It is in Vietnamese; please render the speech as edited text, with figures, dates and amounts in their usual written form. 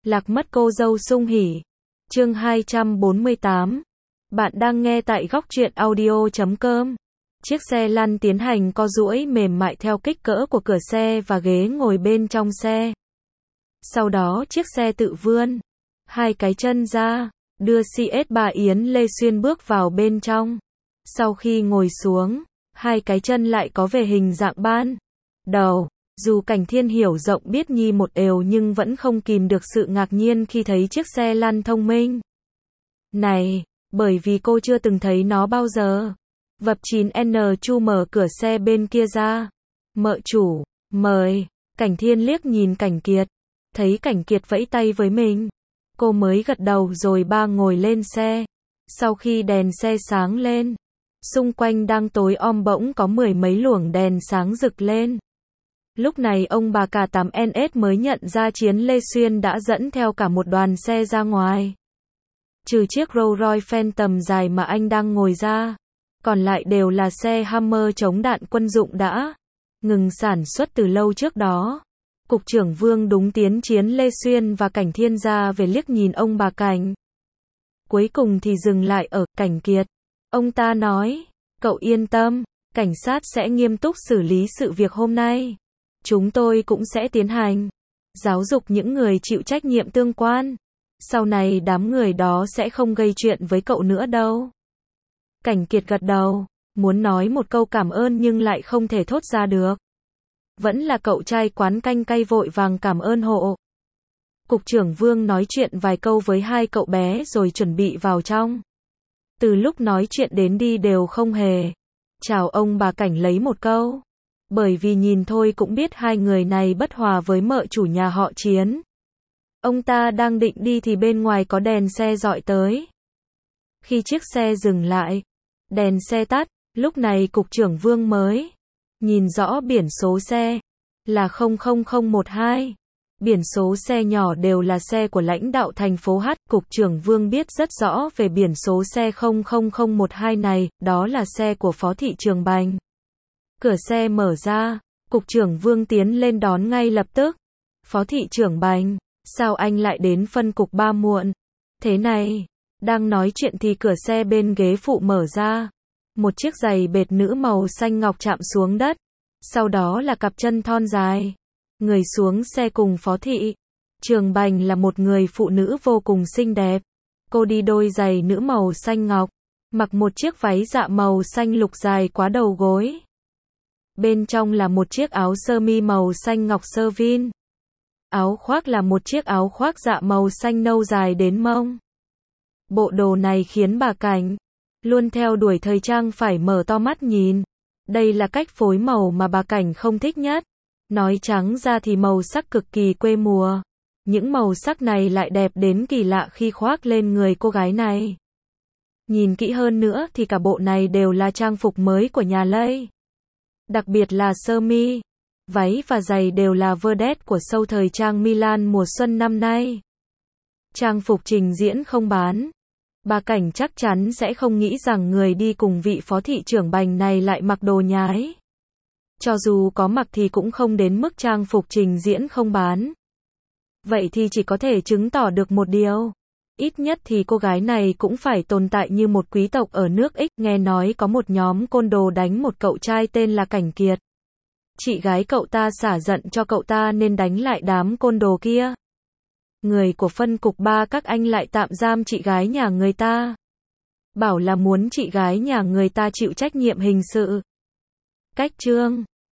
Lạc mất cô dâu sung hỉ. Chương 248. Bạn đang nghe tại góc truyện audio.com. Chiếc xe lăn tiến hành co duỗi mềm mại theo kích cỡ của cửa xe và ghế ngồi bên trong xe. Sau đó chiếc xe tự vươn hai cái chân ra, đưa CS3 Yến Lê Xuyên bước vào bên trong. Sau khi ngồi xuống, hai cái chân lại có về hình dạng ban đầu. Dù Cảnh Thiên hiểu rộng biết nhi một ều nhưng vẫn không kìm được sự ngạc nhiên khi thấy chiếc xe lăn thông minh này, bởi vì cô chưa từng thấy nó bao giờ. Vập 9N Chu mở cửa xe bên kia ra. Mợ chủ, mời. Cảnh Thiên liếc nhìn Cảnh Kiệt, thấy Cảnh Kiệt vẫy tay với mình. Cô mới gật đầu rồi ba ngồi lên xe. Sau khi đèn xe sáng lên, xung quanh đang tối om bỗng có mười mấy luồng đèn sáng rực lên. Lúc này ông bà cả 8NS mới nhận ra Chiến Lê Xuyên đã dẫn theo cả một đoàn xe ra ngoài. Trừ chiếc Rolls Royce Phantom dài mà anh đang ngồi ra, còn lại đều là xe Hummer chống đạn quân dụng đã ngừng sản xuất từ lâu trước đó. Cục trưởng Vương đúng tiến Chiến Lê Xuyên và Cảnh Thiên ra về liếc nhìn ông bà Cảnh. Cuối cùng thì dừng lại ở Cảnh Kiệt. Ông ta nói, cậu yên tâm, cảnh sát sẽ nghiêm túc xử lý sự việc hôm nay. Chúng tôi cũng sẽ tiến hành giáo dục những người chịu trách nhiệm tương quan. Sau này đám người đó sẽ không gây chuyện với cậu nữa đâu. Cảnh Kiệt gật đầu, muốn nói một câu cảm ơn nhưng lại không thể thốt ra được. Vẫn là cậu trai quán canh cay vội vàng cảm ơn hộ. Cục trưởng Vương nói chuyện vài câu với hai cậu bé rồi chuẩn bị vào trong. Từ lúc nói chuyện đến đi đều không hề chào ông bà Cảnh lấy một câu. Bởi vì nhìn thôi cũng biết hai người này bất hòa với mợ chủ nhà họ Chiến. Ông ta đang định đi thì bên ngoài có đèn xe dọi tới. Khi chiếc xe dừng lại, đèn xe tắt, lúc này cục trưởng Vương mới nhìn rõ biển số xe là 00012. Biển số xe nhỏ đều là xe của lãnh đạo thành phố H. Cục trưởng Vương biết rất rõ về biển số xe 00012 này, đó là xe của Phó Thị Trường Bành. Cửa xe mở ra, Cục trưởng Vương tiến lên đón ngay lập tức. Phó Thị trưởng Bành, sao anh lại đến phân cục 3 muộn? Thế này, đang nói chuyện thì cửa xe bên ghế phụ mở ra. Một chiếc giày bệt nữ màu xanh ngọc chạm xuống đất. Sau đó là cặp chân thon dài. Người xuống xe cùng Phó Thị Trường Bành là một người phụ nữ vô cùng xinh đẹp. Cô đi đôi giày nữ màu xanh ngọc, mặc một chiếc váy dạ màu xanh lục dài quá đầu gối. Bên trong là một chiếc áo sơ mi màu xanh ngọc sơ vin. Áo khoác là một chiếc áo khoác dạ màu xanh nâu dài đến mông. Bộ đồ này khiến bà Cảnh, luôn theo đuổi thời trang phải mở to mắt nhìn. Đây là cách phối màu mà bà Cảnh không thích nhất. Nói trắng ra thì màu sắc cực kỳ quê mùa. Những màu sắc này lại đẹp đến kỳ lạ khi khoác lên người cô gái này. Nhìn kỹ hơn nữa thì cả bộ này đều là trang phục mới của nhà Lây. Đặc biệt là sơ mi, váy và giày đều là vedette của show thời trang Milan mùa xuân năm nay. Trang phục trình diễn không bán. Bà Cảnh chắc chắn sẽ không nghĩ rằng người đi cùng vị Phó Thị trưởng Bành này lại mặc đồ nhái. Cho dù có mặc thì cũng không đến mức trang phục trình diễn không bán. Vậy thì chỉ có thể chứng tỏ được một điều. Ít nhất thì cô gái này cũng phải tồn tại như một quý tộc ở nước X. Nghe nói có một nhóm côn đồ đánh một cậu trai tên là Cảnh Kiệt. Chị gái cậu ta xả giận cho cậu ta nên đánh lại đám côn đồ kia. Người của phân cục 3 các anh lại tạm giam chị gái nhà người ta. Bảo là muốn chị gái nhà người ta chịu trách nhiệm hình sự. Cách chương